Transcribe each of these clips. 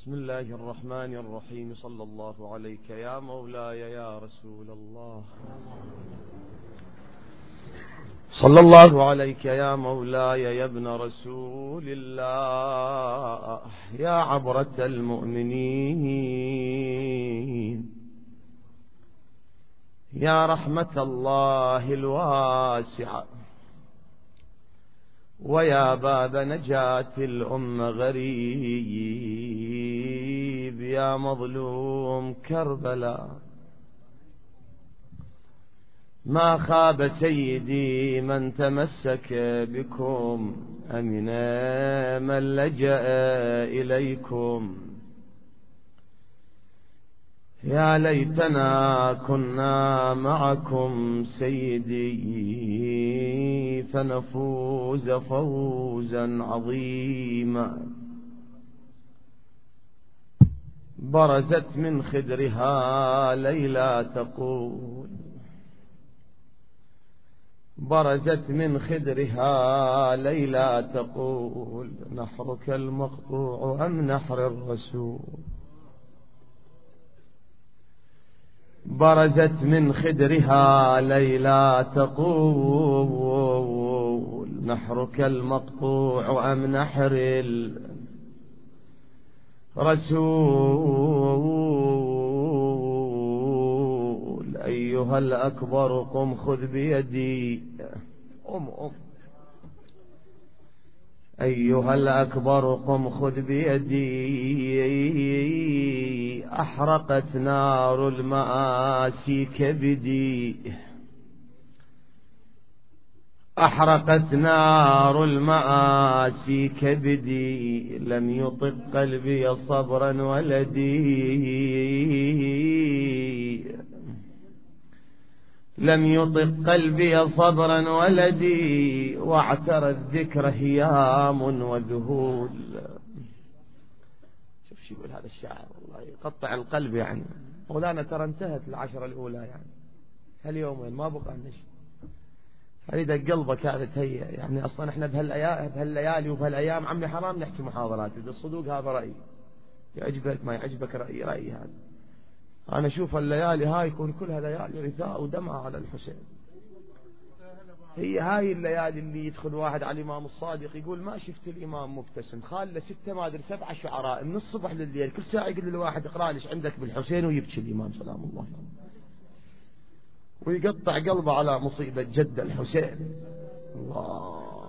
بسم الله الرحمن الرحيم. صلى الله عليك يا مولاي يا رسول الله. صلى الله عليك يا مولاي يا ابن رسول الله، يا عبرة المؤمنين، يا رحمة الله الواسعة، ويا باب نجاة الأمة غريب، يا مظلوم كربلاء. ما خاب سيدي من تمسك بكم، أمن من لجأ إليكم. يا ليتنا كنا معكم سيدي، فنفوز فوزا عظيما. برزت من خدرها ليلى تقول، برزت من خدرها ليلى تقول، نحرك المقطوع أم نحر الرسول. برزت من خدرها ليلى تقول، نحرك المقطوع أم نحر الرسول. أيها الأكبر قم خذ بيدي، أيها الأكبر قم خذ بيدي، أحرقت نار المآسي كبدي، أحرقت نار المآسي كبدي. لم يطق قلبي صبرا ولدي، لم يطق قلبي صبرا ولدي، واعترى الذكر هيام وذهول. شوف شو يقول هذا الشاعر، والله يقطع القلب. يعني مولانا ترى انتهت العشرة الأولى، يعني هاليومين ما بقى نشي. فريد قلبك هذا تهيأ. يعني أصلا احنا بهالليالي وبهالأيام عمي حرام نحكي محاضرات بالصدوق. هذا رأيي، يعجبك ما يعجبك رأيي هذا. أنا أشوف الليالي هاي يكون كلها ليالي رثاء ودمعة على الحسين. هي هاي الليالي اللي يدخل واحد على الإمام الصادق يقول ما شفت الإمام مبتسم، خاله 6 ما أدري 7 شعراء من الصبح للليل، كل ساعة يقول للواحد اقرأ ليش عندك بالحسين، ويبكي الإمام سلام الله عليه، ويقطع قلبه على مصيبة جد الحسين. الله،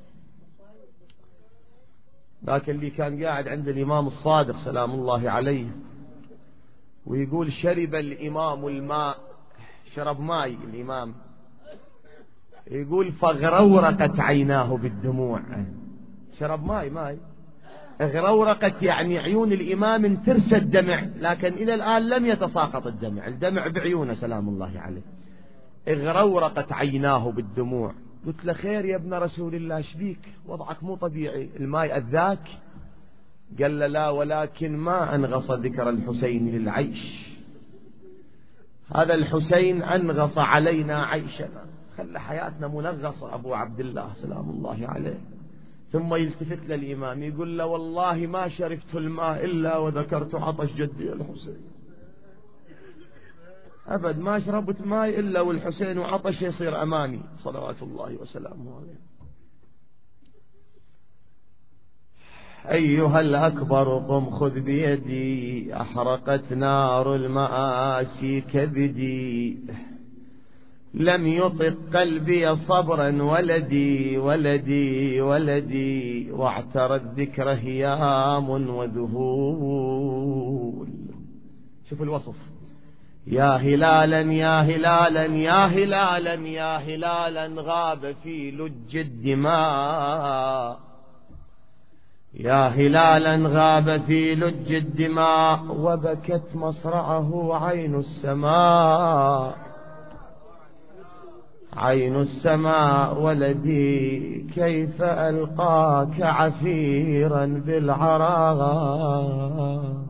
ذاك اللي كان قاعد عند الإمام الصادق سلام الله عليه، ويقول شرب الإمام الماء، شرب ماء الإمام، يقول فغرورقت عيناه بالدموع. شرب ماء غرورقت، يعني عيون الإمام انترست دمع، لكن إلى الآن لم يتساقط الدمع بعيونه سلام الله عليه. غرورقت عيناه بالدموع. قلت له خير يا ابن رسول الله، ايش بيك؟ وضعك مو طبيعي، الماء أذاك؟ قال له لا، ولكن ما أنغص ذكر الحسين للعيش. هذا الحسين أنغص علينا عيشنا، خلى حياتنا منغصة أبو عبد الله سلام الله عليه. ثم يلتفت للإمام يقول له والله ما شربت الماء إلا وذكرت عطش جدي الحسين. أبد ما شربت ماء إلا والحسين وعطش يصير أمامي صلوات الله وسلامه عليه. أيها الأكبر قم خذ بيدي، أحرقت نار المآسي كبدي. لم يطق قلبي صبرا ولدي ولدي ولدي، واعترى الذكر هيام وذهول. شوف الوصف، يا هلالا يا هلالا يا هلالا يا هلالا غاب في لج الدماء، يا هلالا غاب في لج الدماء، وبكت مصرعه عين السماء، عين السماء. ولدي كيف ألقاك عفيرا بالعراء،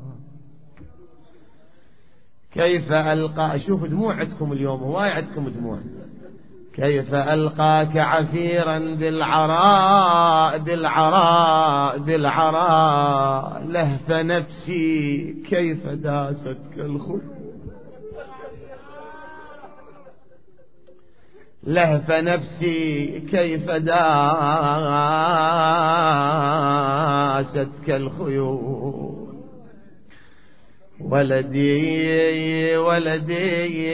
كيف ألقى. شوف دموع عندكم اليوم، هواي عندكم دموع. كيف ألقاك عثيرا بالعراء بالعراء بالعراء لهف نفسي كيف داستك الخيول لهف نفسي كيف داستك الخيول ولدي ولدي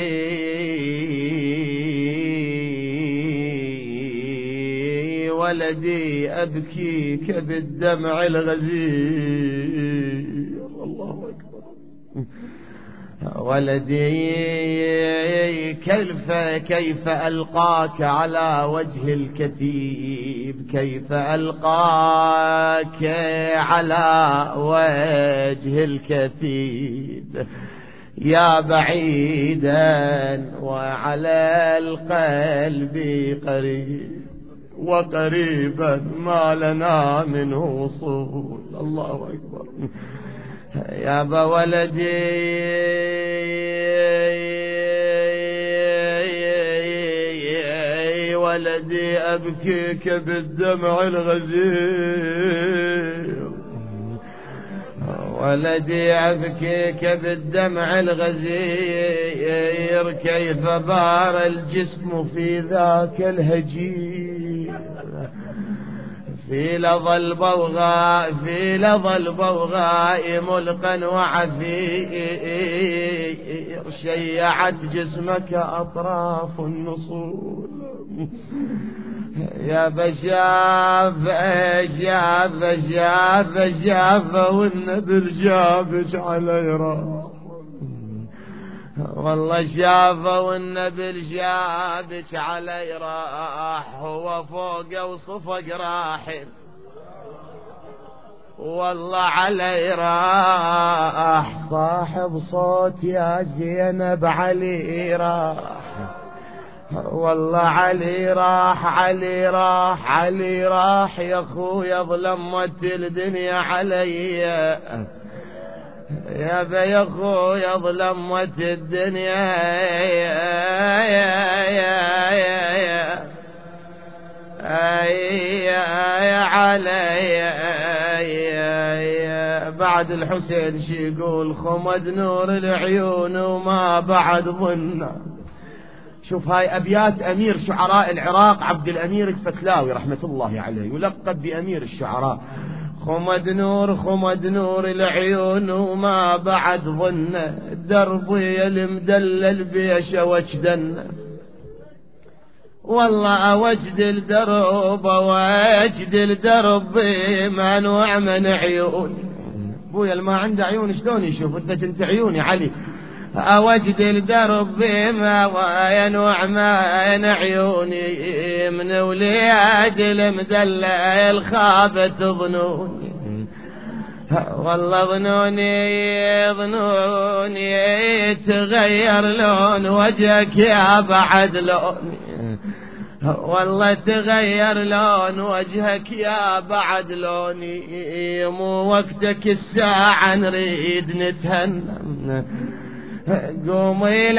ولدي أبكيك بالدمع الغزير الله أكبر ولدي كيف ألقاك على وجه الكثيب كيف ألقاك على وجه الكثيب يا بعيدا وعلى القلب قريب وقريبا ما لنا منه وصول الله أكبر يا ولدي ولدي أبكيك بالدمع الغزير ولدي أبكيك بالدمع الغزير كيف بار الجسم في ذاك الهجير في لظى البوغاء في لظى البوغاء ملقا وعثير شيعت جسمك أطراف النصول يا بشاف شاف شاف شاف والنبل جابش على راح والله شاف والنبل جابش على راح هو فوق وصفق راحل والله علي راح صاحب صوت يا زينب علي راح والله علي راح علي راح علي راح يا اخويا ظلمت الدنيا علي يا بي اخويا ظلمت الدنيا يا علي بعد الحسين شي يقول خمد نور العيون وما بعد ظنه. شوف هاي أبيات أمير شعراء العراق عبد الأمير الفتلاوي رحمة الله عليه يلقب بأمير الشعراء. خمد نور العيون وما بعد ظنه دربي المدلل بيش وجدنه والله وجد الدرب وجد الدرب منوع من عيون. بويا ما عنده عيون شلون يشوف انت كنت عيوني علي. أوجد الدرب ما وينوع من عيوني من وليد المدلل خابت ظنوني والله ظنوني تغير لون وجهك يا بعد لوني والله تغير لون وجهك يا بعد لوني مو وقتك الساعة نريد نتهنى. قومي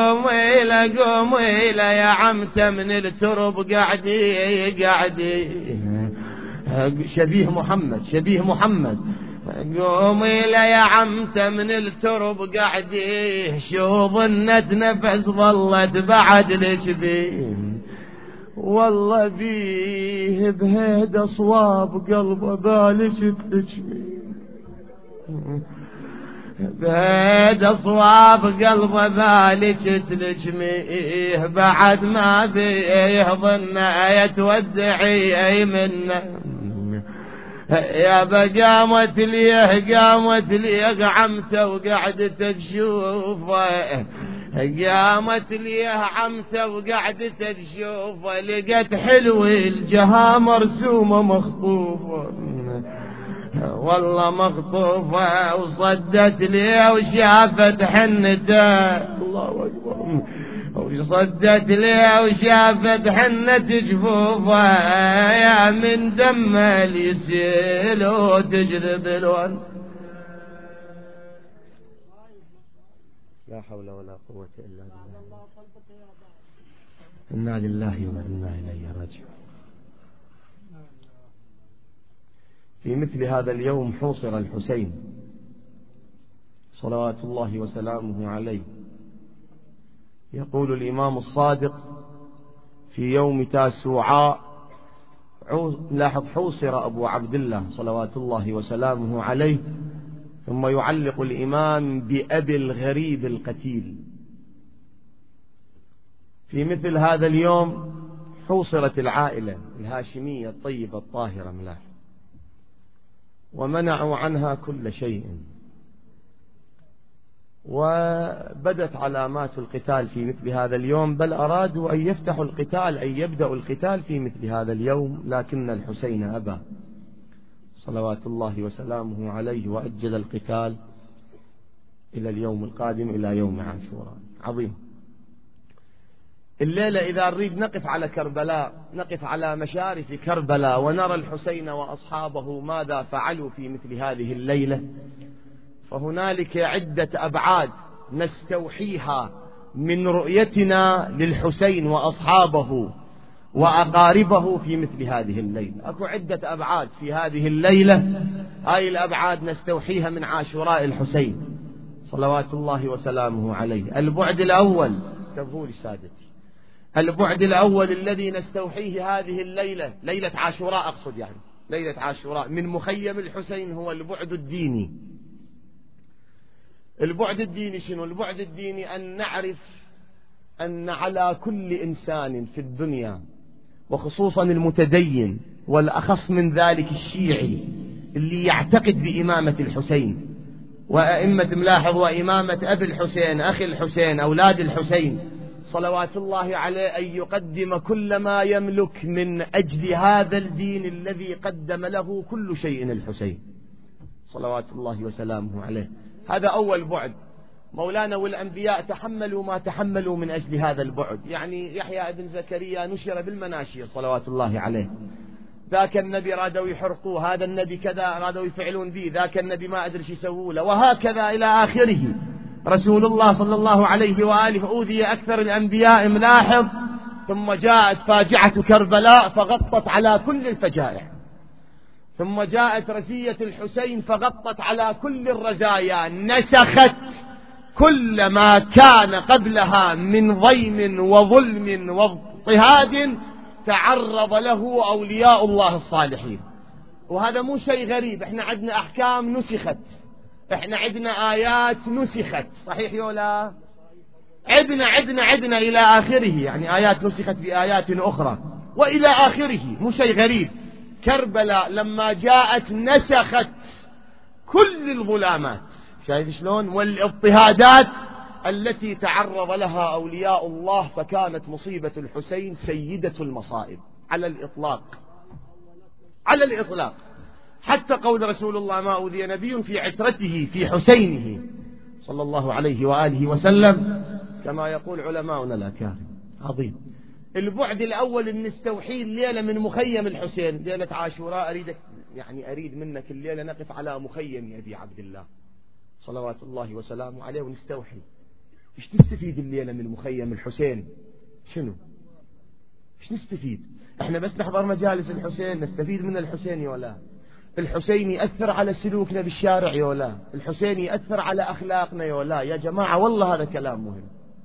لا يا عمته من الترب قعدي شبيه محمد قومي لا يا عمته من الترب قعدي شو ظنت نفس ظلت بعد لشبيه والله بيه بهيدا صواب قلبه بالش تلجمي بهيدا صواب قلبه بالش تلجميه بعد ما بيه ظنه يتودعي منه يا بقامت ليه عمته وقعدت تشوفه قامت ليه عمته وقعدت تشوفه لقيت حلو الجها مرسومه مخطوفه والله مخطوفه وصدت ليه وشافت حنته الله اكبر وصدت ليه وشافت حنة جفوفه يا من دم اليسيل وتجذب الون. لا حول ولا قوة إلا بالله. إنا لله وإنا إليه راجعون. في مثل هذا اليوم حوصر الحسين صلوات الله وسلامه عليه. يقول الإمام الصادق في يوم تاسوعاء، لاحظ، حوصر أبو عبد الله صلوات الله وسلامه عليه، ثم يعلق الإمام بأبي الغريب القتيل. في مثل هذا اليوم حوصرت العائلة الهاشمية الطيبة الطاهرة ملاح، ومنعوا عنها كل شيء، وبدت علامات القتال في مثل هذا اليوم، بل أرادوا أن يفتحوا القتال، أن يبدأوا القتال في مثل هذا اليوم، لكن الحسين أبى صلوات الله وسلامه عليه، وأجل القتال إلى اليوم القادم، إلى يوم عاشوراء. عظيم. الليلة إذا نريد نقف على كربلاء، نقف على مشارف كربلاء، ونرى الحسين وأصحابه ماذا فعلوا في مثل هذه الليلة، فهنالك عدة أبعاد نستوحيها من رؤيتنا للحسين وأصحابه وأقاربه في مثل هذه الليلة. أكو عدة أبعاد في هذه الليلة، هاي الأبعاد نستوحيها من عاشوراء الحسين صلوات الله وسلامه عليه. البعد الأول، تبهول سادتي، البعد الأول الذي نستوحيه هذه الليلة، ليلة عاشوراء أقصد، يعني ليلة عاشوراء، من مخيم الحسين، هو البعد الديني. البعد الديني شنو؟ البعد الديني أن نعرف أن على كل إنسان في الدنيا، وخصوصا المتدين، والأخص من ذلك الشيعي اللي يعتقد بإمامة الحسين وأئمة، ملاحظ، وإمامة أبي الحسين، أخي الحسين، أولاد الحسين صلوات الله عليه، أن يقدم كل ما يملك من أجل هذا الدين الذي قدم له كل شيء الحسين صلوات الله وسلامه عليه. هذا أول بعد. مولانا والأنبياء تحملوا ما تحملوا من أجل هذا البعد. يعني يحيى ابن زكريا نشر بالمناشير صلوات الله عليه، ذاك النبي رادوا يحرقوه، هذا النبي كذا رادوا يفعلون به، ذاك النبي ما أدري شو يسووا له، وهكذا إلى آخره. رسول الله صلى الله عليه وآله أوذي أكثر الأنبياء، ملاحظ، ثم جاءت فاجعة كربلاء فغطت على كل الفجائع، ثم جاءت رزية الحسين فغطت على كل الرزايا، نسخت كل ما كان قبلها من ضيم وظلم واضطهاد تعرض له أولياء الله الصالحين. وهذا مو شيء غريب، احنا عندنا أحكام نسخت، احنا عندنا آيات نسخت، صحيح يولا؟ عندنا إلى آخره، يعني آيات نسخت بآيات أخرى وإلى آخره، مو شيء غريب. كربلاء لما جاءت نسخت كل الظلامات، شايف شلون؟ والاضطهادات التي تعرض لها أولياء الله، فكانت مصيبة الحسين سيدة المصائب على الإطلاق، على الإطلاق. حتى قول رسول الله: ما أوذي نبي في عترته في حسينه صلى الله عليه وآله وسلم، كما يقول علماؤنا الأكارم. عظيم. البعد الأول أن نستوحي الليلة من مخيم الحسين، ليلة عاشوراء، أريد منك الليلة نقف على مخيم أبي عبد الله صلوات الله وسلامه عليه ونستوحي. إيش تستفيد الليلة من مخيم الحسين؟ شنو؟ إيش نستفيد؟ إحنا بس نحضر مجالس الحسين نستفيد من الحسين ولا؟ الحسين يأثر على سلوكنا بالشارع ولا؟ الحسين يأثر على أخلاقنا ولا؟ يا جماعة والله هذا كلام مهم.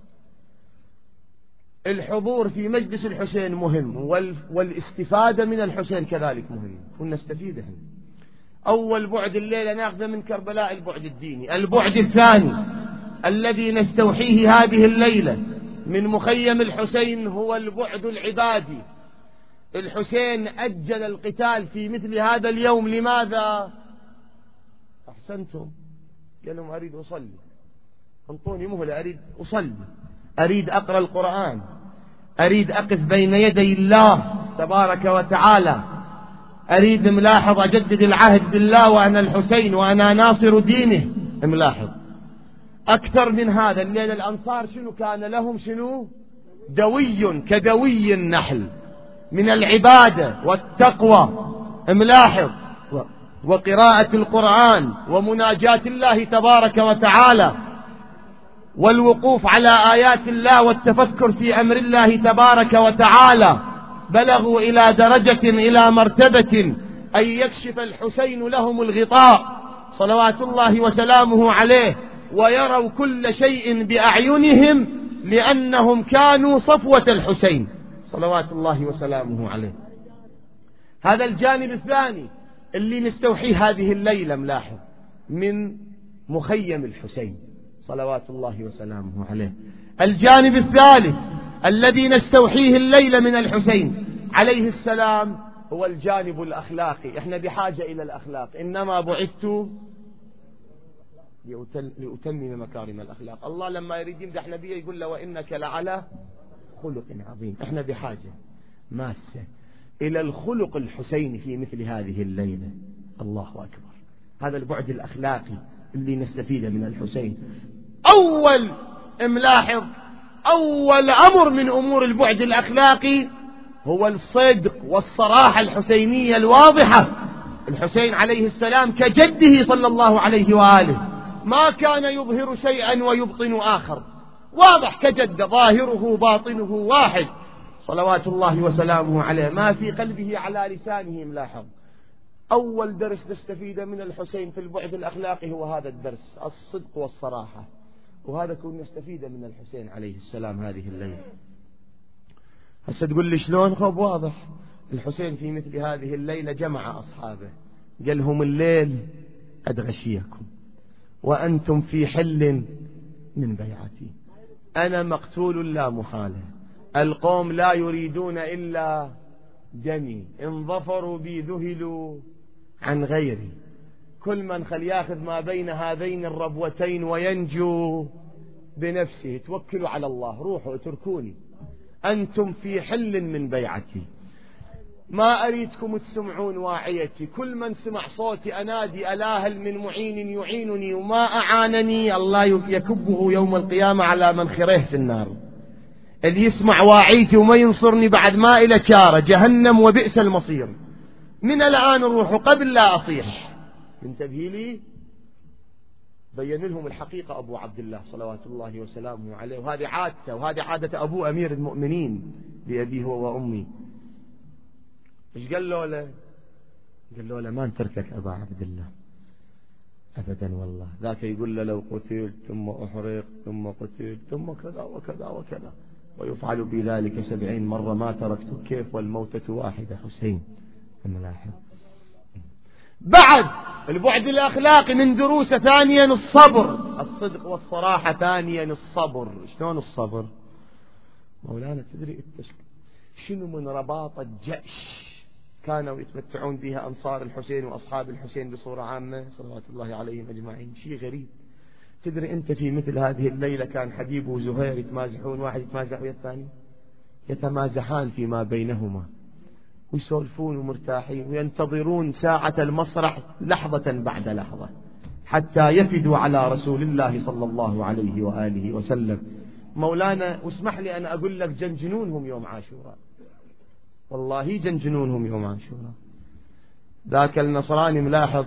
الحضور في مجلس الحسين مهم، والاستفادة من الحسين كذلك مهم، ونستفيد احنا. أول بعد الليلة ناخذه من كربلاء البعد الديني. البعد الثاني الذي نستوحيه هذه الليلة من مخيم الحسين هو البعد العبادي. الحسين أجل القتال في مثل هذا اليوم، لماذا؟ أحسنتم، قال لهم: أريد أصلي، انطوني مهلة، أريد أصلي، أريد أقرأ القرآن، أريد أقف بين يدي الله تبارك وتعالى، أريد ملاحظ أجدد العهد بالله وأنا الحسين وأنا ناصر دينه. ملاحظ أكثر من هذا. الليلة الأنصار شنو كان لهم؟ شنو؟ دوي كدوي النحل من العبادة والتقوى، ملاحظ، وقراءة القرآن ومناجاة الله تبارك وتعالى. والوقوف على آيات الله والتفكر في أمر الله تبارك وتعالى بلغوا إلى درجة إلى مرتبة أن يكشف الحسين لهم الغطاء صلوات الله وسلامه عليه ويروا كل شيء بأعينهم لأنهم كانوا صفوة الحسين صلوات الله وسلامه عليه. هذا الجانب الثاني اللي نستوحيه هذه الليلة ملاحظ من مخيم الحسين صلوات الله وسلامه عليه. الجانب الثالث الذي نستوحيه الليلة من الحسين عليه السلام هو الجانب الأخلاقي. احنا بحاجة إلى الأخلاق. إنما بعثت لأتمم مكارم الأخلاق. الله لما يريد يمدح نبيه يقول له وإنك لعلى خلق عظيم. احنا بحاجة ماسة إلى الخلق الحسيني في مثل هذه الليلة. الله أكبر. هذا البعد الأخلاقي اللي نستفيده من الحسين. أول ملاحظ أول أمر من أمور البعد الأخلاقي هو الصدق والصراحة الحسينية الواضحة. الحسين عليه السلام كجده صلى الله عليه وآله ما كان يظهر شيئا ويبطن آخر، واضح كجد، ظاهره باطنه واحد صلوات الله وسلامه عليه، ما في قلبه على لسانه. ملاحظ أول درس نستفيده من الحسين في البعد الأخلاقي هو هذا الدرس، الصدق والصراحة، وهذا كنا نستفيده من الحسين عليه السلام هذه الليلة. هسه تقول لي شلون؟ خب واضح، الحسين في مثل هذه الليلة جمع أصحابه قال لهم الليل قد غشيكم وأنتم في حل من بيعتي، أنا مقتول لا محالة، القوم لا يريدون إلا دمي، إن ظفروا بي ذهلوا عن غيري، كل من خل ياخذ ما بين هذين الربوتين وينجو بنفسه، توكلوا على الله، روحوا اتركوني، أنتم في حل من بيعتي، ما أريدكم تسمعون واعيتي، كل من سمع صوتي أنادي ألا هل من معين يعينني وما أعانني الله يكبه يوم القيامة على منخره في النار. اللي يسمع واعيتي وما ينصرني بعد ما إلى شارة جهنم وبئس المصير. من الآن روحوا قبل لا أصيح. انتبهي لي، بين لهم الحقيقة أبو عبد الله صلوات الله وسلامه عليه، وهذه عادته وهذه عادة أبو أمير المؤمنين بأبيه هو وأمي. إيش قال له؟ قال له ما نتركك أبا عبد الله أبدا والله. ذاك يقول له لو قتلت ثم أحرق ثم قتلت ثم كذا وكذا وكذا ويفعل بذلك 70 مرة ما تركته، كيف والموتة واحدة حسين. الملاحظ بعد البعد الأخلاقي من دروسه ثانيا الصبر، الصدق والصراحة. ثانيا الصبر. شلون الصبر؟ مولانا تدري شنو من رباطة جأش كانوا يتمتعون بها أنصار الحسين وأصحاب الحسين بصورة عامة صلوات الله عليهم أجمعين؟ شيء غريب. تدري أنت في مثل هذه الليلة كان حبيب وزهير يتمازحون، واحد يتمازح ويا الثاني، يتمازحان فيما بينهما ويسولفون ومرتاحين وينتظرون ساعة المسرح لحظة بعد لحظة حتى يفدوا على رسول الله صلى الله عليه وآله وسلم. مولانا واسمح لي أن أقول لك جنجنونهم يوم عاشوراء، والله جنجنونهم يوم عاشوراء. ذاك النصراني ملاحظ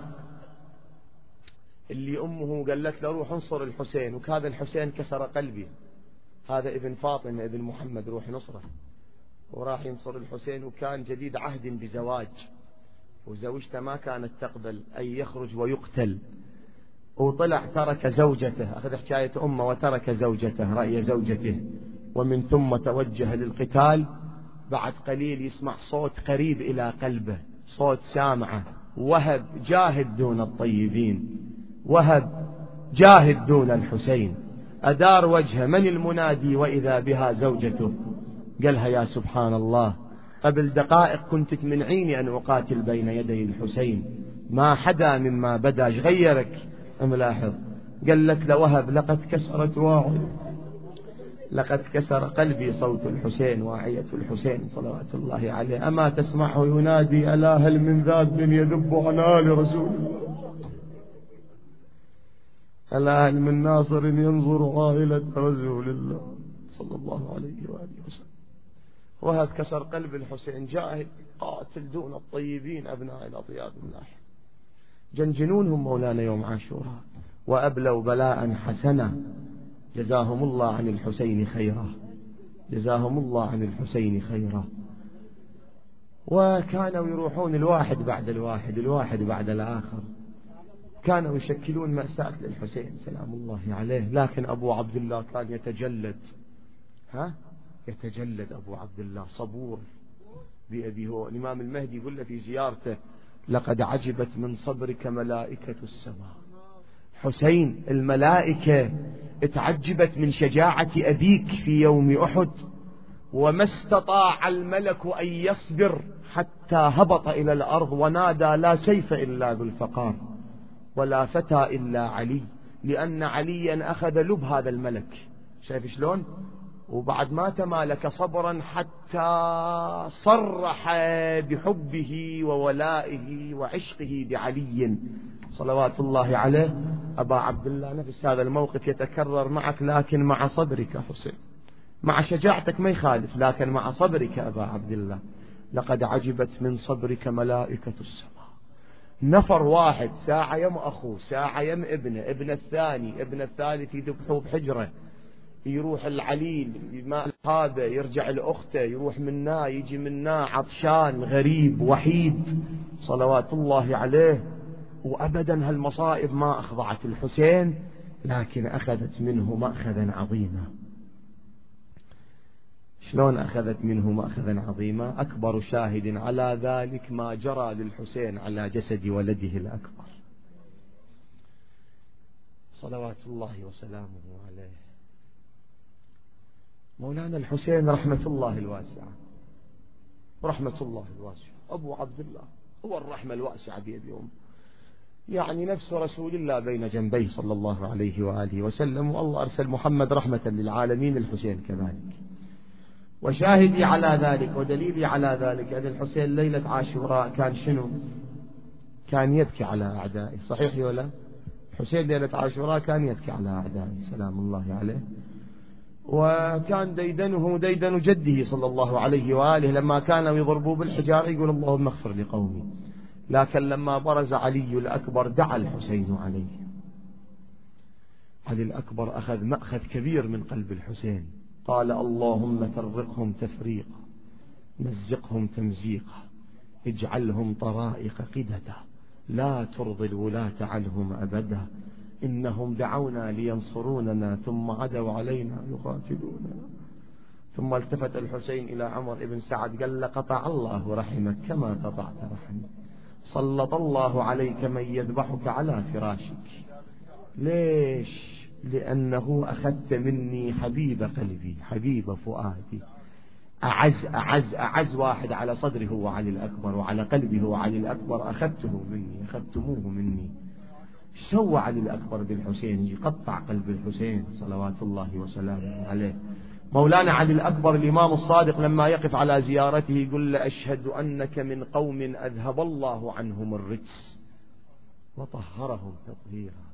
اللي أمه قالت له روح انصر الحسين، وكذا الحسين كسر قلبي، هذا ابن فاطمة ابن محمد روح نصره، وراح ينصر الحسين، وكان جديد عهد بزواج، وزوجته ما كانت تقبل أن يخرج ويقتل، وطلع ترك زوجته، أخذ حكاية أمه وترك زوجته رأي زوجته، ومن ثم توجه للقتال. بعد قليل يسمع صوت قريب إلى قلبه، صوت سامعه، وهب جاهد دون الطيبين، وهب جاهد دون الحسين. أدار وجهه، من المنادي؟ وإذا بها زوجته. قالها يا سبحان الله، قبل دقائق كنت تمنعيني أن أقاتل بين يدي الحسين، ما حدا مما بدا غيرك. ملاحظ قالت لوهب لقد كسرت واعي، لقد كسر قلبي صوت الحسين واعية الحسين صلوات الله عليه، أما تسمعه ينادي ألا هل من ذاب يذب على آل رسول الله، ألا هل من ناصر ينظر عائلة رسول الله صلى الله عليه وآله وسلم. وهذا كسر قلب الحسين، جاهد قاتل دون الطيبين أبناء الأطياب الملاحظ. جنجنونهم مولانا يوم عاشوراء وأبلوا بلاء حسنا، جزاهم الله عن الحسين خيرا، جزاهم الله عن الحسين خيرا. وكانوا يروحون الواحد بعد الواحد، الواحد بعد الآخر، كانوا يشكلون مأساة للحسين سلام الله عليه. لكن أبو عبد الله كان يتجلد، يتجلد أبو عبد الله، صبور بأبيه. هو الإمام المهدي يقول له في زيارته: لقد عجبت من صبرك ملائكة السماء. حسين، الملائكة اتعجبت من شجاعة أبيك في يوم أحد، وما استطاع الملك أن يصبر حتى هبط إلى الأرض ونادى: لا سيف إلا بالفقار ولا فتى إلا علي، لأن عليا أخذ لب هذا الملك. شايف شلون؟ وبعد ما تمالك صبرا حتى صرح بحبه وولائه وعشقه بعلي صلوات الله عليه. أبا عبد الله، نفس هذا الموقف يتكرر معك، لكن مع صبرك حسين، مع شجاعتك ما يخالف، لكن مع صبرك أبا عبد الله. لقد عجبت من صبرك ملائكة السماء. نفر واحد ساعة يم أخوه، ساعة يم ابنه، ابن الثاني، ابن الثالث يذبحوه بحجرة، يروح العليل بماء هذا، يرجع لأخته، يروح منا يجي منا، عطشان غريب وحيد صلوات الله عليه. وأبدا هالمصائب ما أخضعت الحسين، لكن أخذت منه مأخذا عظيما. شلون أخذت منه مأخذا عظيما؟ أكبر شاهد على ذلك ما جرى للحسين على جسد ولده الأكبر صلوات الله وسلامه عليه. مولانا الحسين رحمة الله الواسعة، رحمة الله الواسعة، أبو عبد الله هو الرحمة الواسعة بيدهم، يعني نفس رسول الله بين جنبيه صلى الله عليه وآله وسلم. والله أرسل محمد رحمة للعالمين، الحسين كذلك. وشاهدي على ذلك ودليلي على ذلك أن الحسين ليلة عاشوراء كان شنو؟ كان يبكي على أعدائه، صحيح ولا؟ حسين ليلة عاشوراء كان يبكي على أعدائه سلام الله عليه. وكان ديدنه ديدن جده صلى الله عليه وآله، لما كانوا يضربوا بالحجار يقول: اللهم اغفر لقومي. لكن لما برز علي الأكبر دعا الحسين عليه. علي الأكبر أخذ مأخذ كبير من قلب الحسين، قال: اللهم فرقهم تفريقا، مزقهم تمزيقا، اجعلهم طرائق قددا، لا ترضي الولاة عنهم أبدا، إنهم دعونا لينصروننا ثم عدوا علينا يقاتلوننا. ثم التفت الحسين إلى عمر بن سعد قال: قطع الله رحمك كما قطعت رحمي، سلط الله عليك من يذبحك على فراشك. ليش؟ لأنه أخذت مني حبيب قلبي، حبيب فؤادي، أعز واحد على صدري هو علي الأكبر، وعلى قلبي هو علي الأكبر، أخذته مني، أخذتموه مني. سوى علي الأكبر بالحسين؟ يقطع قلب الحسين صلوات الله وسلامه عليه. مولانا علي الأكبر الإمام الصادق لما يقف على زيارته يقول له: أشهد أنك من قوم أذهب الله عنهم الرجس وطهرهم تطهيرا.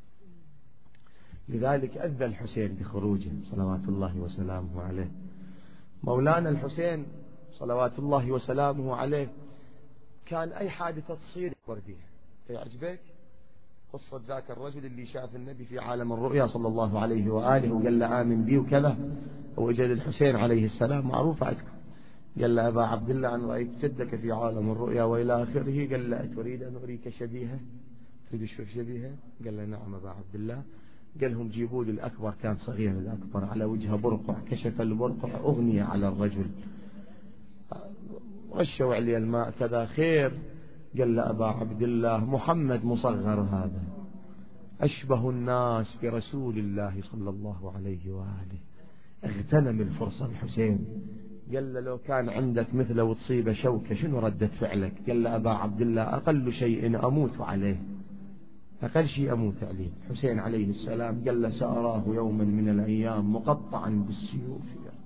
لذلك أذى الحسين بخروجه صلوات الله وسلامه عليه. مولانا الحسين صلوات الله وسلامه عليه كان أي حادثة تصير يكبر بها. يعجبك قصة ذاك الرجل اللي شاف النبي في عالم الرؤيا صلى الله عليه وآله وقال له آمن بي وكذا، ووجد الحسين عليه السلام، معروف عندكم، قال له: أبا عبد الله أن رأيت جدك في عالم الرؤيا وإلى آخره. قال له: أتريد أن أريك شبيهة؟ تريد تشوف شبيهة؟ قال له: نعم أبا عبد الله. قال لهم: جيبوا لي الأكبر. كان صغير الأكبر، على وجهه برقع، كشف البرقع، أغني على الرجل، رشوا عليه الماء كذا، خير. قال له: أبا عبد الله، محمد مصغر هذا، أشبه الناس برسول الله صلى الله عليه وآله. اغتنم الفرصة الحسين. قال له: لو كان عندك مثله وتصيبه شوكة شنو ردة فعلك؟ قال له: أبا عبد الله، أقل شيء أموت عليه، أقل شيء أموت عليه. حسين عليه السلام قال له: سأراه يوما من الأيام مقطعا بالسيوف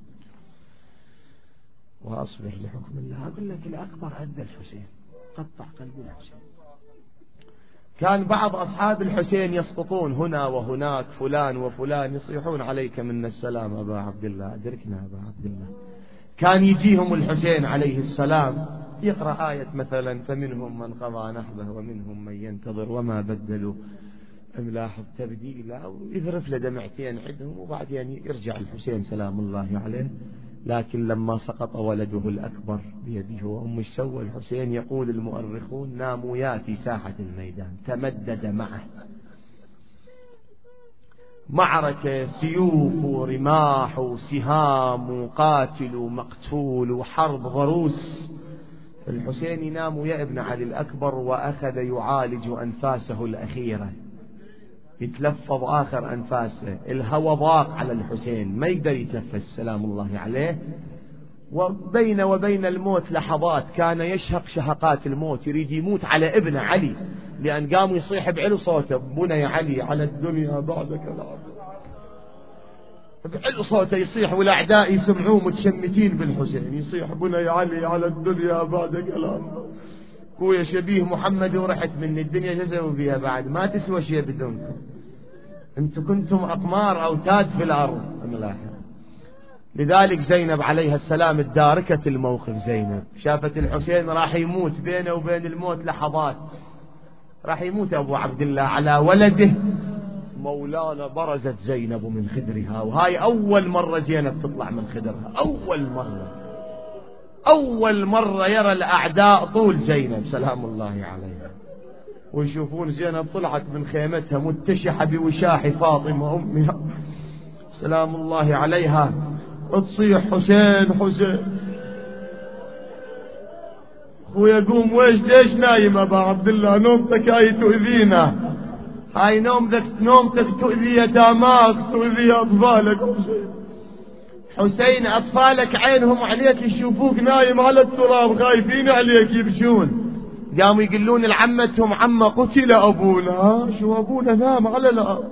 وأصبح لحكم الله. أقول لك الأكبر أذى الحسين، قطع قلب الحسين. كان بعض أصحاب الحسين يسقطون هنا وهناك، فلان وفلان يصيحون: عليك منا السلام أبا عبد الله، أدركنا أبا عبد الله. كان يجيهم الحسين عليه السلام يقرأ آية مثلا: فمنهم من قضى نحبه ومنهم من ينتظر وما بدلوا ملاحظ تبديله ويذرف له دمعتين عندهم، وبعدين يرجع الحسين سلام الله عليه. لكن لما سقط ولده الأكبر بيده وأم سوى الحسين، يقول المؤرخون ناموا ياتي ساحة الميدان، تمدد معه معركة سيوف ورماح وسهام وقاتل ومقتول وحرب ضروس. الحسين ينام يا ابن علي الأكبر، وأخذ يعالج أنفاسه الأخيرة، يتلفظ آخر أنفاسه، الهوى ضاق على الحسين ما يقدر يتنفس سلام الله عليه. وبين وبين الموت لحظات، كان يشهق شهقات الموت، يريد يموت على ابن علي، لأن قام يصيح بعلو صوته بني علي على الدنيا بعدك العبد، بعلو صوته يصيح، والأعداء يسمعوه متشمتين بالحسين، يصيح بني علي على الدنيا بعدك العبد. ويا شبيه محمد ورحت من الدنيا جزوا بها بعد، ما تسوى شيء بدونكم، انتم كنتم أقمار أوتاد في الأرض. لذلك زينب عليها السلام الداركة الموقف، زينب شافت الحسين راح يموت، بينه وبين الموت لحظات، راح يموت أبو عبد الله على ولده. مولانا برزت زينب من خدرها، وهاي أول مرة زينب تطلع من خدرها، أول مرة يرى الأعداء طول زينب سلام الله عليها، ويشوفون زينب طلعت من خيمتها متشحة بوشاح فاطمة أمها سلام الله عليها، تصيح حسين حسين. خويا قوم، ليش نايم أبا عبد الله؟ نومتك هاي تؤذينا، هاي نومتك تؤذي يتاماك، تؤذي أطفالك حسين. أطفالك عينهم عليك، يشوفوك نايم على التراب خايفين عليك يبشون. قاموا يقولون لعمتهم عمه قتل أبونا، شو أبونا نام على الأرض.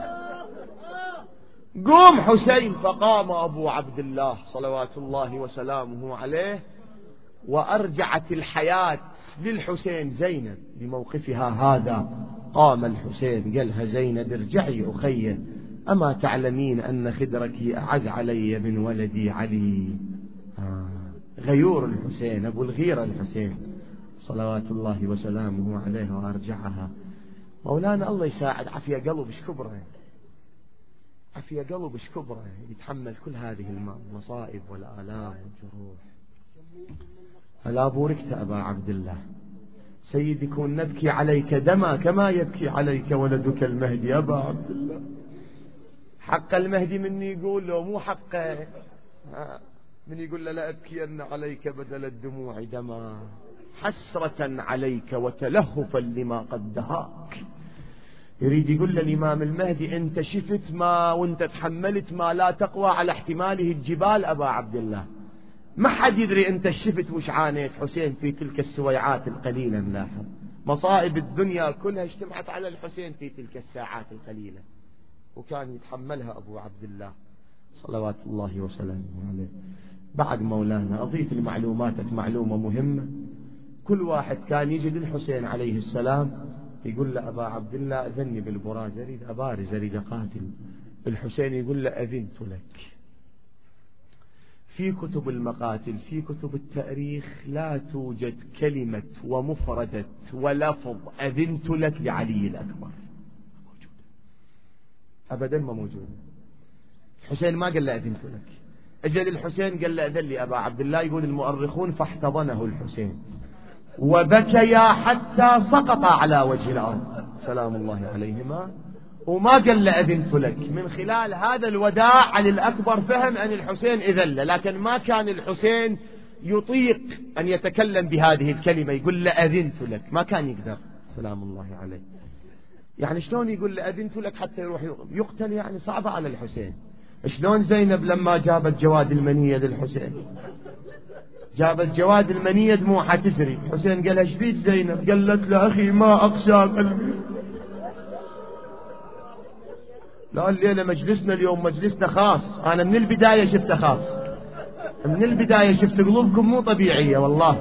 قوم حسين، فقام أبو عبد الله صلوات الله وسلامه عليه، وأرجعت الحياة للحسين زينب بموقفها هذا. قام الحسين قالها زينب ارجعي أخي، أما تعلمين أن خدرك أعز علي من ولدي علي. غيور الحسين، أبو الغيرة الحسين صلوات الله وسلامه عليه. وأرجعها مولانا الله يساعد، عافية قلب شكبره، عافية قلب شكبره، يتحمل كل هذه المصائب والآلام والجروح. ألا بوركت أبا عبد الله سيدي، كن نبكي عليك دما كما يبكي عليك ولدك المهدي أبا عبد الله. حق المهدي مني يقول له، مو حقه، من يقول له لا أبكين عليك بدل الدموع دما، حسرة عليك وتلهفا لما قد دهاك. يريد يقول للإمام المهدي أنت شفت ما وأنت تحملت ما لا تقوى على احتماله الجبال أبا عبد الله. ما حد يدري أنت شفت وش عانيت حسين في تلك السويعات القليلة. ملاحظ مصائب الدنيا كلها اجتمعت على الحسين في تلك الساعات القليلة، وكان يتحملها أبو عبد الله صلوات الله وسلامه عليه. بعد مولانا أضيف لمعلوماتك معلومة مهمة. كل واحد كان يجي للحسين عليه السلام يقول له أبا عبد الله أذني بالبراز، أريد أبارز، أريد أقاتل. الحسين يقول له أذنت لك. في كتب المقاتل، في كتب التاريخ لا توجد كلمة ومفردة ولفظ أذنت لك لعلي الأكبر، أبدا ما موجود. الحسين ما قال له أذنت لك، أجل الحسين قال له أذن لي أبا عبد الله. يقول المؤرخون فاحتضنه الحسين وبكيا حتى سقط على وجه الأرض سلام الله عليهما، وما قال له أذنت لك. من خلال هذا الوداع علي الأكبر فهم أن الحسين إذن له، لكن ما كان الحسين يطيق أن يتكلم بهذه الكلمة، يقول له أذنت لك، ما كان يقدر سلام الله عليه. يعني شلون يقول له أذنت لك حتى يروح يقتل؟ يعني صعبة على الحسين. شلون زينب لما جابت جواد المنية للحسين، جابت جواد المنية دموعها تسري، الحسين قال ايش بيك زينب؟ قالت له أخي ما أقسى قلبي. لا الليلة مجلسنا اليوم مجلسنا خاص، أنا من البداية شفته خاص، من البداية شفت قلوبكم مو طبيعية والله.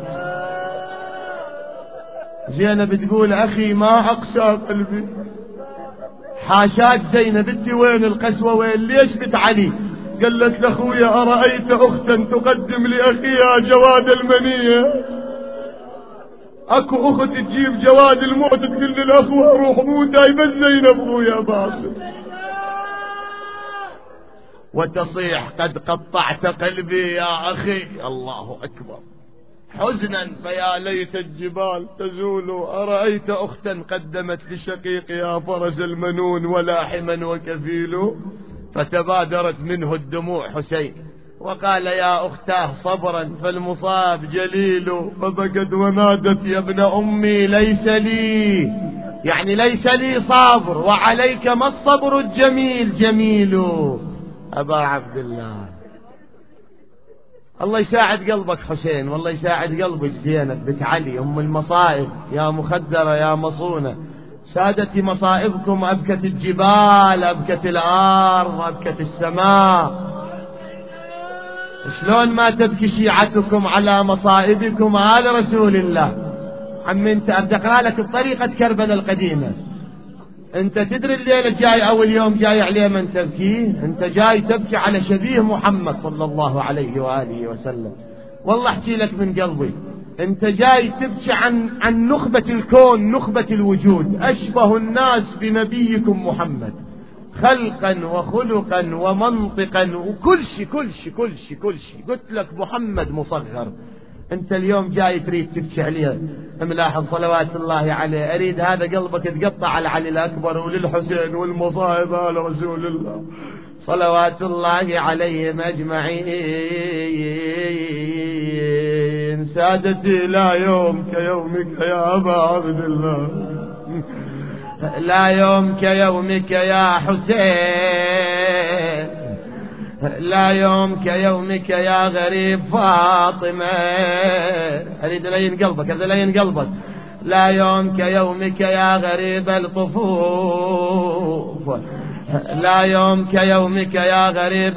زينب تقول أخي ما أقسى قلبي. حاشاك زينب انت وين القسوة وين؟ ليش بتعلي؟ قالت لأخويا أرأيت أختا تقدم لأخيها جواد المنية؟ اكو اخت تجيب جواد الموت تقول للاخوة روح موتاي بس زينب ابويا باطل، وتصيح قد قطعت قلبي يا اخي. الله اكبر. حزنا فيا ليت الجبال تزول، أرأيت أختا قدمت لشقيقها فرج المنون ولاحما وكفيل، فتبادرت منه الدموع حسين وقال يا أختاه صبرا فالمصاب جليل، فبكت ونادت يا ابن أمي ليس لي، يعني ليس لي صبر، وعليك ما الصبر الجميل جميل. أبا عبد الله الله يساعد قلبك حسين، والله يساعد قلبك زينب بنت علي أم المصائب، يا مخدرة يا مصونة. سادتي مصائبكم أبكت الجبال، أبكت الأرض، أبكت السماء. شلون ما تبكي شيعتكم على مصائبكم آل رسول الله. عم انت أبدقنا لك بطريقة كربلاء القديمة. انت تدري الليلة جاي او اليوم جاي عليه من تبكي؟ انت جاي تبكي على شبيه محمد صلى الله عليه وآله وسلم. والله احكي لك من قلبي، انت جاي تبكي عن نخبة الكون، نخبة الوجود، اشبه الناس بنبيكم محمد خلقا وخلقا ومنطقا وكل شيء كل شيء كل شيء كل شيء. قلت لك محمد مصغر، انت اليوم جاي تريد تبكي عليه. ملاحظ صلوات الله عليه. اريد هذا قلبك تقطع على علي الاكبر وللحسين والمصائب على رسول الله صلوات الله عليهم اجمعين. سادتي لا يوم كيومك يا ابا عبد الله، لا يوم كيومك يا حسين، لا يوم كيومك يا غريب فاطمة. أريد لين قلبك، هذا لين قلبك. لا يوم كيومك يا غريب الطفوف، لا يوم كيومك يا غريب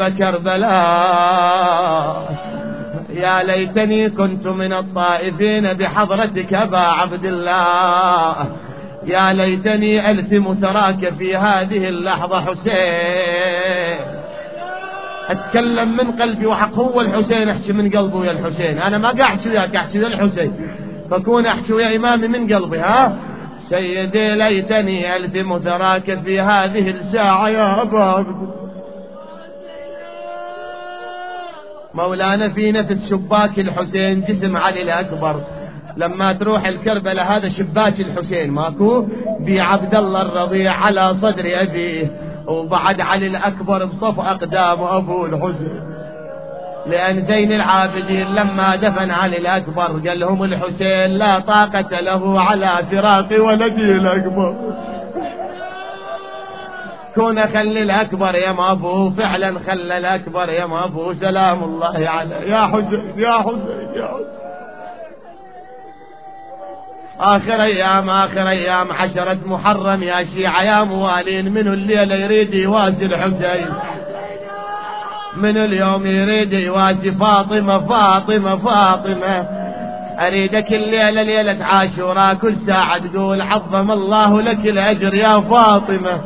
كربلاء. يا ليتني كنت من الطائفين بحضرتك أبا عبد الله، يا ليتني ألتم ثراك في هذه اللحظة حسين. أتكلم من قلبي وحق هو الحسين، أحكي من قلبه يا الحسين. أنا ما قاعد أحكي وياك، أحكي يا الحسين، فكون أحكي ويا إمامي من قلبي. ها سيدي ليتني ألتم ثراك في هذه الساعة يا أبا مولانا. في نفس شباك الحسين جسم علي الأكبر. لما تروح الكربلاء هذا شباك الحسين ماكو، بعبد الله الرضيع على صدر أبيه، وبعد علي الأكبر بصف أقدام أبو الحسين. لأن زين العابدين لما دفن علي الأكبر قال لهم الحسين لا طاقة له على فراق ولدي الأكبر. كون خلي الأكبر يا مابو، فعلا خلى الأكبر يا مابو سلام الله عليه. يا حسين يا حسين يا حسين. آخر أيام عشرة محرم يا شيعة يا موالين، من الليلة يريد يواسي الحسين، من اليوم يريد يواسي فاطمة فاطمة فاطمة. أريدك الليلة ليلة عاشوراء كل ساعة تقول عظم الله لك الأجر يا فاطمة،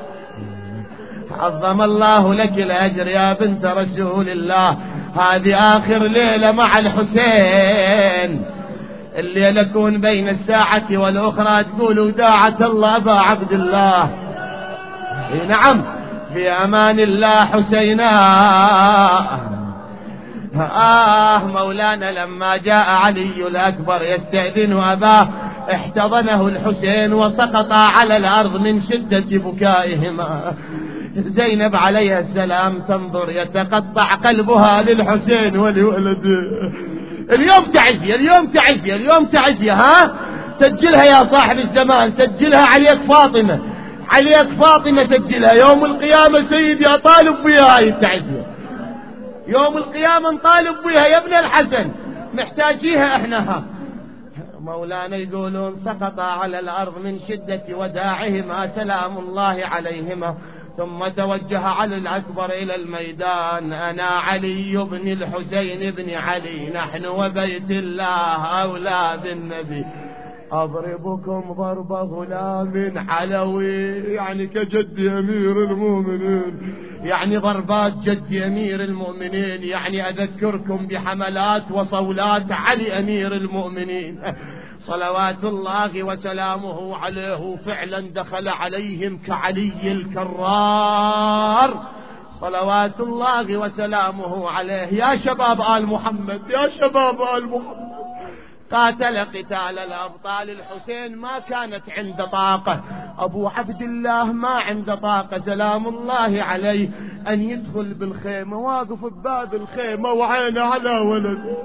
عظم الله لك الأجر يا بنت رسول الله. هذه آخر ليلة مع الحسين، الليلة كون بين الساعة والأخرى تقول وداعة الله أبا عبد الله. نعم في أمان الله حسينا. مولانا لما جاء علي الأكبر يستأذن أباه احتضنه الحسين وسقط على الأرض من شدة بكائهما. زينب عليها السلام تنظر يتقطع قلبها للحسين ولولده. اليوم تعزية اليوم تعزية اليوم تعزية. ها سجلها يا صاحب الزمان، سجلها عليك فاطمة، عليك فاطمة سجلها. يوم القيامة سيدي أطالب بها هاي التعزية، يوم القيامة نطالب بها يا ابن الحسن، محتاجيها احنا. مولانا يقولون سقط على الأرض من شدة وداعهما سلام الله عليهما. ثم توجه علي الأكبر إلى الميدان. أنا علي بن الحسين بن علي، نحن وبيت الله أولاد النبي، أضربكم ضرب غلام علوي، يعني كجد أمير المؤمنين، يعني ضربات جد أمير المؤمنين، يعني أذكركم بحملات وصولات علي أمير المؤمنين صلوات الله وسلامه عليه فعلا دخل عليهم كعلي الكرار صلوات الله وسلامه عليه. يا شباب آل محمد، يا شباب آل محمد، قاتل قتال الأبطال. الحسين ما كانت عنده طاقة، أبو عبد الله ما عنده طاقة سلام الله عليه أن يدخل بالخيمة، واقف بباب الخيمة وعينه على ولده.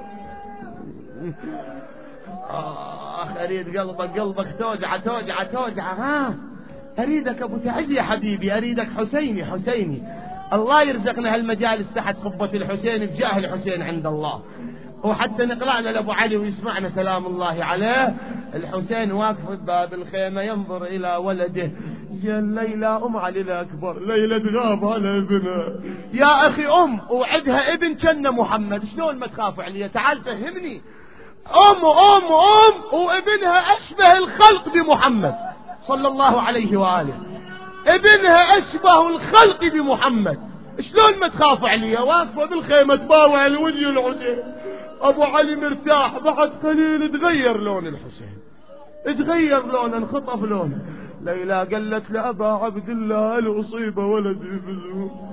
أريد قلبك توجع ها، أريدك أبو تعز يا حبيبي، أريدك حسيني. الله يرزقنا هالمجالس تحت قبة الحسين بجاه الحسين عند الله، وحتى نقلعنا لأبو علي ويسمعنا سلام الله عليه. الحسين واقف بباب الخيمة ينظر إلى ولده. يا ليلى أم علي الأكبر، ليلى تغاب على ابنها. يا أخي وعدها ابن كان محمد، شلون ما تخاف عليه؟ تعال فهمني. أم وابنها أشبه الخلق بمحمد صلى الله عليه وآله، ابنها أشبه الخلق بمحمد، شلون ما تخاف عليه؟ واقفة بالخيمة تباوع الوجه الحسين. أبو علي مرتاح، بعد قليل تغير لون الحسين، تغير لونه، انخطف لونه. ليلى قالت لأبا عبد الله الأصيبة ولدي بزوم.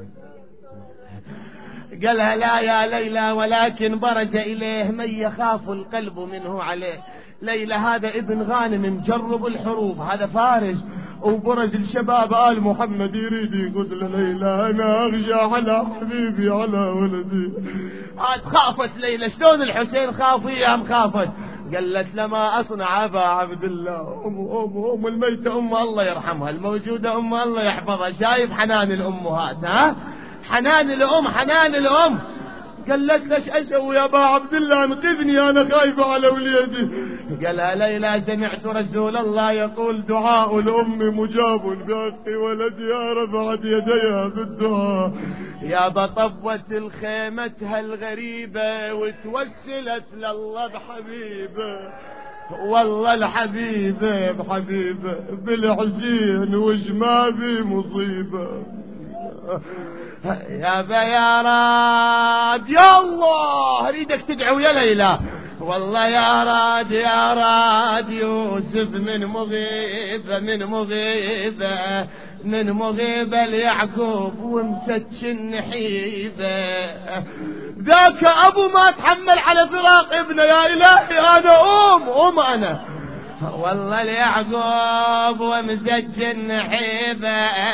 قالها لا يا ليلى، ولكن برز إليه من يخاف القلب منه عليه. ليلى هذا ابن غانم مجرب الحروب، هذا فارس، وبرز الشباب آل محمد يريد يقول ليلى أنا أخشى على حبيبي على ولدي. خافت ليلى. شلون الحسين خاف وياها مخافت؟ قالت لما أصنع أبا عبد الله. أم الميتة أم الله يرحمها، الموجودة أم الله يحفظها. شايف حنان الأمهات؟ ها، حنان الأم. قالت ليش أسوي يا أبا عبد الله؟ انقذني، أنا خايفة على وليدي. قالها ليلى سمعت رسول الله يقول دعاء الأم مجاب بحق ولدها، رفعت يديها بالدعاء. يا بطبت الخيمتها الغريبة وتوسلت لله بحبيبه، والله الحبيبة بحبيبه بالحزين وش ما في مصيبة. يا بياراد يا الله، اريدك تدعو يا ليلى. والله يا راد يوسف من مغيبة ليعقوب ومسج النحيبة. ذاك أبو ما تحمل على فراق ابنه. يا إلهي أنا أنا والله ليعقوب ومسج النحيبة.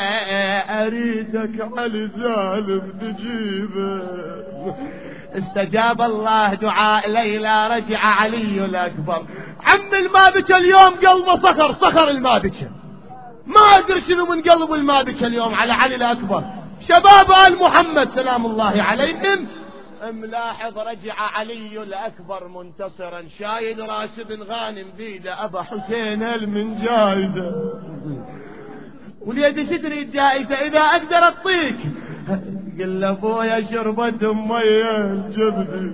أريدك على زالم تجيبه. استجاب الله دعاء ليلى، رجع علي الأكبر. عم المابكة اليوم قلبه صخر المابكة، ما أدري شنو من قلب المابكة اليوم على علي الأكبر. شباب آل محمد سلام الله عليهم ملاحظ رجع علي الأكبر منتصرا، شايل راس بن غانم بيده. أبا حسين هل من جائزة؟ وليدي شدري الجائزة إذا أقدر أطيك. قل أبويا شربة مية الجبدي،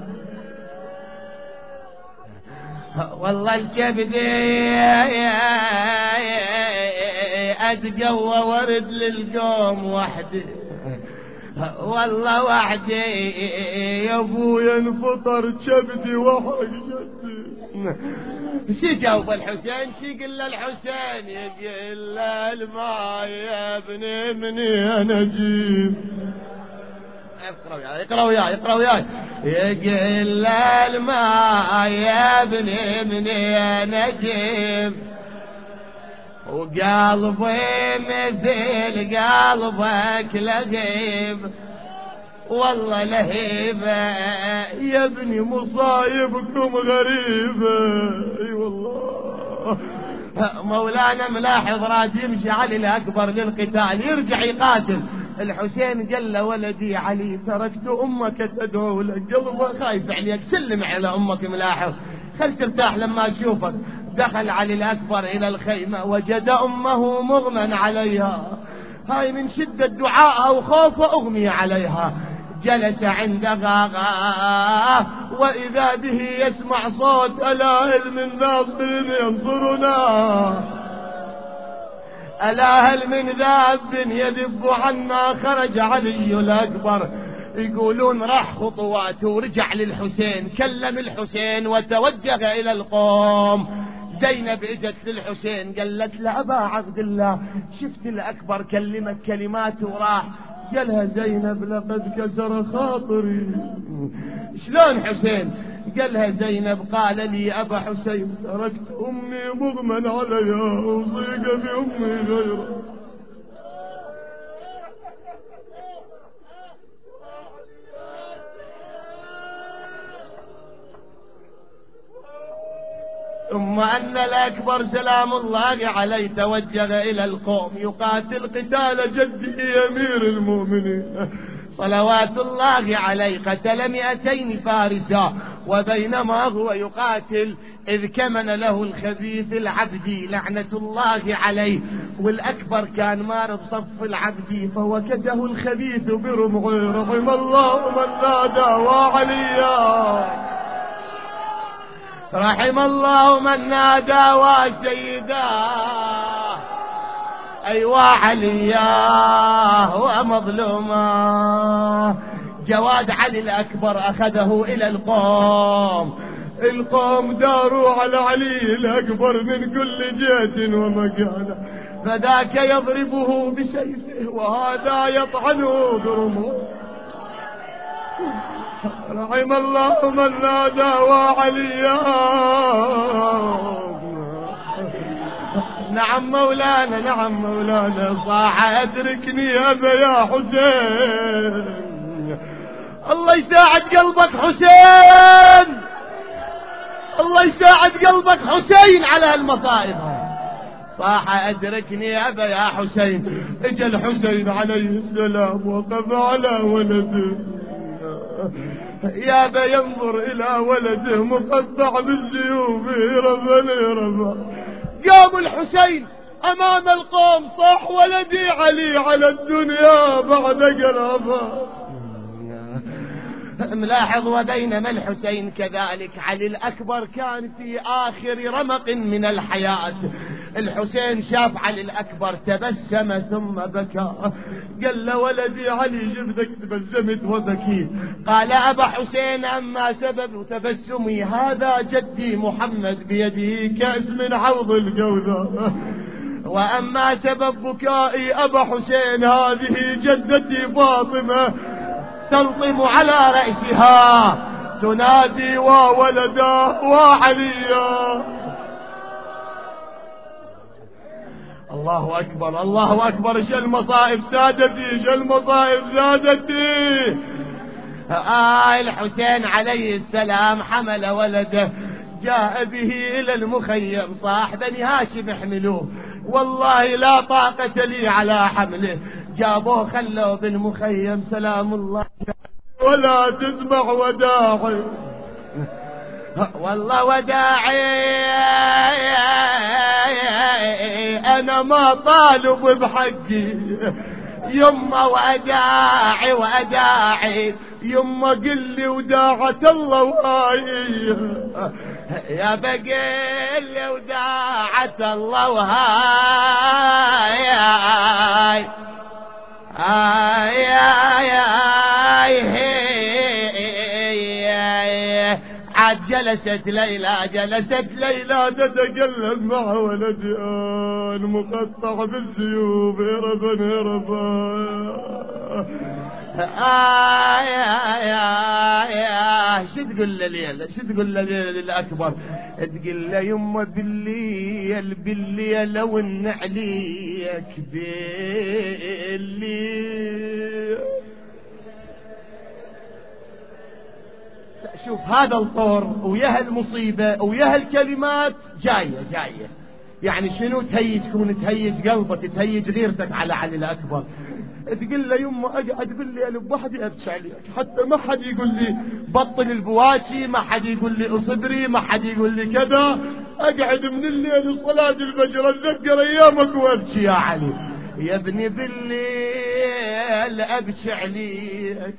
والله الجبدي أتقوى ورد للقوم وحدي، والله وحدي يا ابويا انفطر كبدي وحق جدي. شي جاوب الحسين؟ شي قل الحسين؟ يقل الماء يا ابني مني انا جيب. اقرأ وياي. يقل الماء يا ابني مني انا جيب، وقلبي مثل قلبك لهيب، والله لهيبة يا ابني مصايبكم غريبة. اي والله. مولانا ملاحظ راد يمشي علي الأكبر للقتال، يرجع يقاتل. الحسين قال له ولدي علي تركت أمك تدعو لك، قلبه خايف عليك، سلم على أمك. ملاحظ خل ترتاح لما أشوفك. دخل علي الأكبر إلى الخيمة، وجد أمه مغمى عليها، هاي من شدة دعائها وخوفه أغمي عليها. جلس عندها وإذا به يسمع صوت ألا هل من ناصر ينصرنا، ألا هل من ذاب يذب عنا. خرج علي الأكبر يقولون راح خطوات ورجع للحسين، كلم الحسين وتوجه إلى القوم. زينب اجت للحسين قالت له أبا عبد الله شفت الأكبر كلمك كلمات وراح. قالها زينب لقد كسر خاطري. شلون حسين؟ قالها زينب قال لي أبا حسين تركت أمي مغمى عليها وصيق بأمي غيره. ثم أن الأكبر سلام الله عليه توجه إلى القوم يقاتل قتال جده أمير المؤمنين صلوات الله عليه. قتل 200 فارسا، وبينما هو يقاتل إذ كمن له الخبيث العبدي لعنة الله عليه، والأكبر كان مار بصف العبدي فوكسه الخبيث برمعه. رحم الله من نادى وعليا، رحم الله من نادى وسيدا، أيوا عليا ومظلوما. جواد علي الأكبر أخذه إلى القوم داروا على علي الأكبر من كل جهة ومكانه، فذاك يضربه بسيفه وهذا يطعنه برمحه. رحم الله من نادى وعليا. نعم مولانا، نعم مولانا. صاح اتركني يا حسين. الله يساعد قلبك حسين، الله يساعد قلبك حسين على هالمصائب. صاح ادركني يا حسين. اجى الحسين عليه السلام وقف على ولده، يابا ينظر إلى ولده مقطع بالسيوف ربا. قام الحسين أمام القوم صاح ولدي علي على الدنيا بعد قرابة. ملاحظ وبينما الحسين كذلك علي الأكبر كان في آخر رمق من الحياة. الحسين شاف علي الأكبر تبسم ثم بكى. قال له ولدي علي جبتك تبسمت وبكيت. قال أبا حسين أما سبب تبسمي هذا جدي محمد بيده كأس من حوض الكوثر، وأما سبب بكائي أبا حسين هذه جدتي فاطمة تلطم على رأسها تنادي وولدا وعليا. الله أكبر، الله أكبر. ايش المصائب سادتي، ايش المصائب سادتي. الحسين عليه السلام حمل ولده جاء به إلى المخيم. صاح بني هاشم احملوه، والله لا طاقة لي على حمله. جابوه خلوه بالمخيم سلام الله. ولا تسمع وداعي، والله وداعي أنا ما طالب بحقي. يما وداعي وداعي يما قل لي وداعة الله وهاي يا بقل لي وداعة الله وهاي عاد جلست ليلى تتكلم مع ولدها المقطع بالسيوف هربا شو تقول لليلة، شو تقول لليلة الأكبر؟ تقول له يمه بالليل لو ان عليك بالليل. شوف هذا الطور ويا المصيبة ويا الكلمات جاية يعني شنو تهيج قلبك، تهيج غيرتك على علي الأكبر. تقول له يمه اقعد تقول لي انا بوحدي ابكي عليك، حتى ما حد يقول لي بطل البواشي، ما حد يقول لي اصبري، ما حد يقول لي كذا. اقعد من الليل لصلاة الفجر اتذكر ايامك وابكي يا علي. يا ابني بالليل ابكي عليك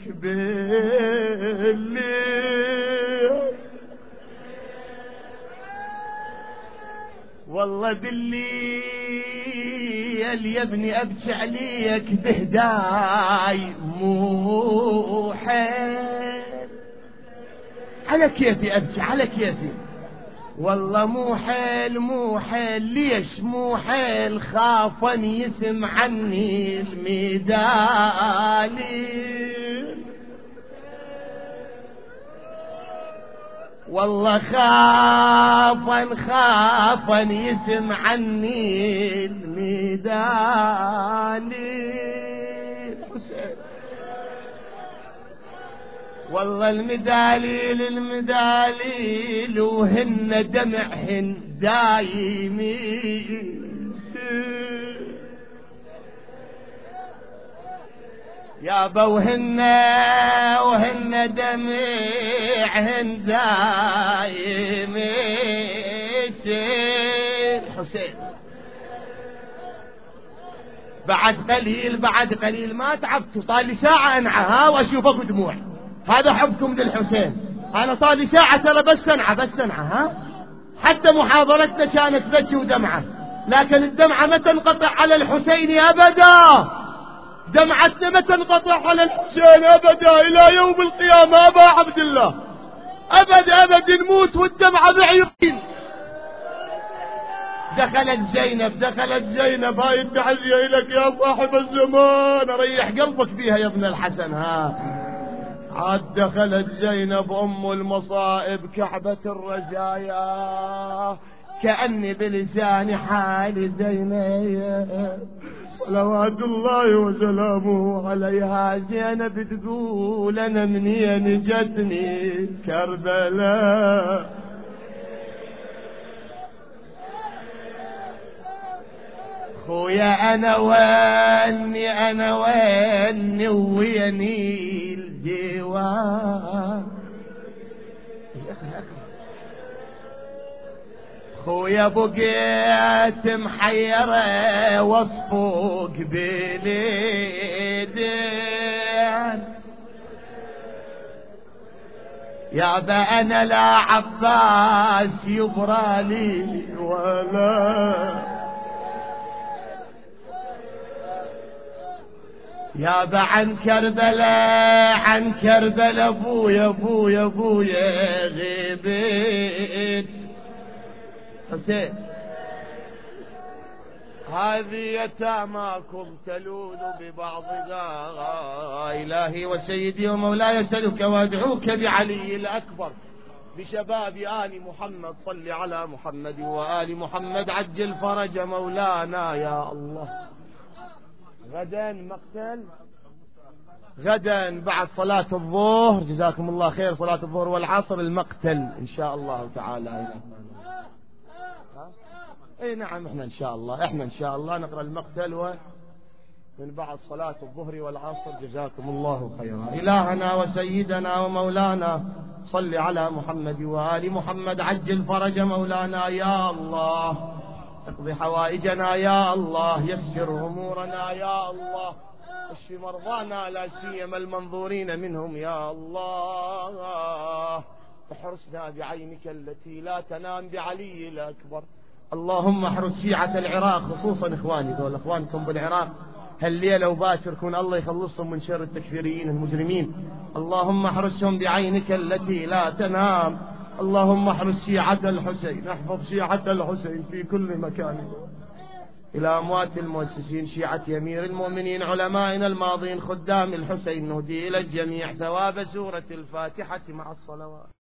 بالليل. والله بالليل يا ابني أبكي عليك بهداي مو حيل، على كيفي أبكي على كيفي، والله مو حيل مو حيل. ليش مو حيل؟ خافن يسمع عني الميدالي، والله خافن يسمع عني الميدالي. والله المداليل وهن دمعهن دايمين يابا، وهن دمعهن دايمين. حسين بعد قليل ما تعبت، صار لي ساعة انعى واشوفك دموع. هذا حبكم للحسين. انا صار لي ساعة ترى بس انعى حتى محاضرتنا كانت بكي ودمعة، لكن الدمعة ما تنقطع على الحسين ابدا، دمعتنا ما تنقطع على الحسين ابدا الى يوم القيامة ابا عبد الله، ابد نموت والدمعة بعيون. دخلت زينب هاي التحية لك يا صاحب الزمان، ريح قلبك بيها يا ابن الحسن. عاد دخلت زينب أم المصائب كعبة الرزايا، كأني بلسان حال زينب صلوات الله وسلامه عليها. زينب تقول أنا منين جتني كربلاء، خويا أنا ويني ويني الديوان. خويا بقيت محيرة وصفوق بليدين، يابا أنا لا عباس يبرالي ولا يابا عن كربلاء ابويا غيبت. حسين هذه يتاماكم تلوذ ببعضها، إلهي وسيدي ومولاي أسألك وأدعوك بعلي الأكبر بشباب آل محمد، صل على محمد وآل محمد، عجل فرج مولانا يا الله. غدا مقتل، غدا بعد صلاة الظهر، جزاكم الله خير، صلاة الظهر والعصر المقتل إن شاء الله تعالى. اي نعم احنا ان شاء الله نقرأ المقتل من بعد صلاة الظهر والعصر، جزاكم الله خيرا. إلهنا وسيدنا ومولانا صل على محمد وآل محمد، عجل فرج مولانا يا الله، اقضي حوائجنا يا الله، يسر أمورنا يا الله، اشف مرضانا لا سيما المنظورين منهم يا الله، احرسنا بعينك التي لا تنام بعلي الأكبر. اللهم احرس شيعة العراق، خصوصا اخواني دول اخوانكم بالعراق، هالليلة وباكر كون الله يخلصهم من شر التكفيريين المجرمين. اللهم احرسهم بعينك التي لا تنام. اللهم احرس شيعة الحسين، احفظ شيعة الحسين في كل مكان. إلى أموات المؤسسين شيعة أمير المؤمنين علمائنا الماضين خدام الحسين، نهدي إلى الجميع ثواب سورة الفاتحة مع الصلوات.